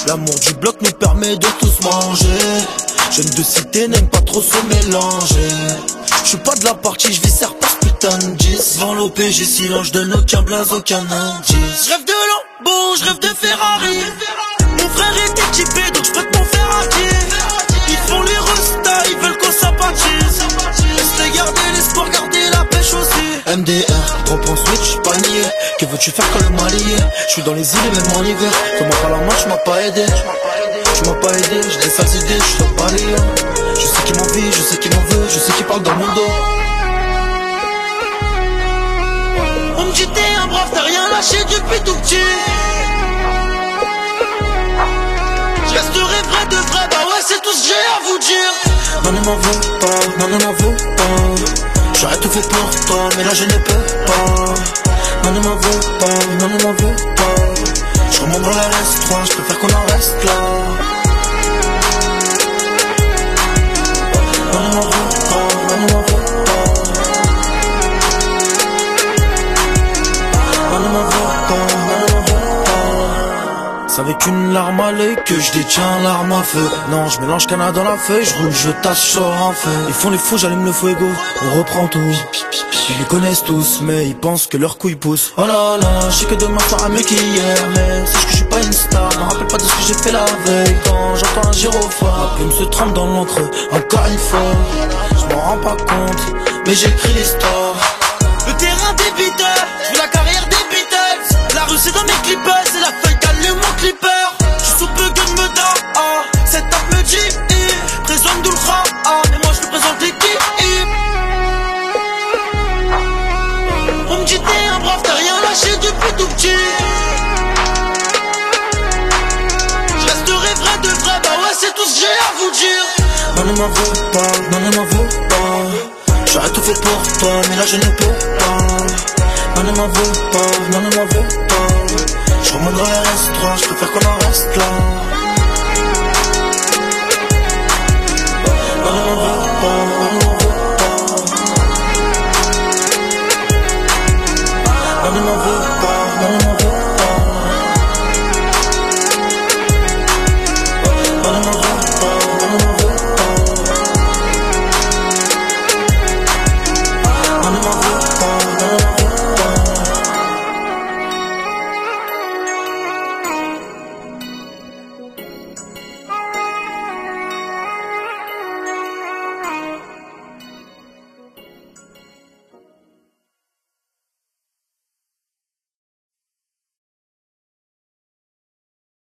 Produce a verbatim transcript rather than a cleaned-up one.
L'amour du bloc nous permet de tous manger. Jeune de cité n'aime pas trop se mélanger. J'suis pas de la partie, j'vis serre pas ce putain de dix. Vends l'O P G, silence, j'donne aucun blaze, aucun indice. J'rêve de Lambo, j'rêve de Ferrari. Mon frère est équipé donc j'prête mon Ferrari. Ils font les restas, ils veulent qu'on sympathise. Laisse-les garder l'espoir, garder la pêche aussi. M D R, trop en switch, panier. Que veux-tu faire quand le mal y est? J'suis dans les îles même en hiver. Fais-moi pas la main, tu m'as pas aidé. Tu m'as pas aidé, j'ai des sales idées, j'suis dans pas les Je sais qui m'envie, je sais qui m'en veut, je sais qui parle dans mon dos. On me dit t'es un brave, t'as rien lâché depuis tout petit. Je resterai vrai de vrai, bah ouais c'est tout ce que j'ai à vous dire. Non ne m'en veux pas, non ne m'en veux pas. J'aurais tout fait pour toi, mais là je ne peux pas. Non ne m'en veux pas, non ne m'en veux pas. Je remonterai la S trois, je préfère qu'on en reste là. Non ne m'en veux pas, non ne m'en veux pas. Non ne m'en veux pas, non ne m'en veux pas. C'est avec une larme à l'œil que je détiens l'arme à feu. Non, je mélange canard dans la feuille, je roule, je tâche, je sors en feu. Ils font les fous, j'allume le fuego, on reprend tout. Ils les connaissent tous, mais ils pensent que leur couille pousse. Oh là là, je sais que demain sera mieux qu'hier, mais sache que je suis pas une star. Je me rappelle pas de ce que j'ai fait la veille. Quand j'entends un gyrophare, ma plume se trempe dans l'encre, encore une fois. Je m'en rends pas compte, mais j'écris l'histoire. Le terrain des Beatles, je veux la carrière des Beatles. La rue c'est dans mes clippers, c'est la feuille qu'allume mon clipper. Je suis sous peu que me da, ah, cette tape me dit, eh, présente d'Ultra, ah, mais moi je te présente l'équipe. On me dit t'es un brave, t'as rien lâché depuis tout petit. Je resterai vrai de vrai, bah ouais c'est tout ce que j'ai à vous dire. Non ne m'en veux pas, non ne m'en veux pas. J'aurais tout fait pour toi, mais là je ne peux pas. Non ne m'en veux pas, non ne m'en veux pas. Je remonterai la S trois, je préfère qu'on en reste là. Non ne m'en veux pas, non ne m'en veux pas.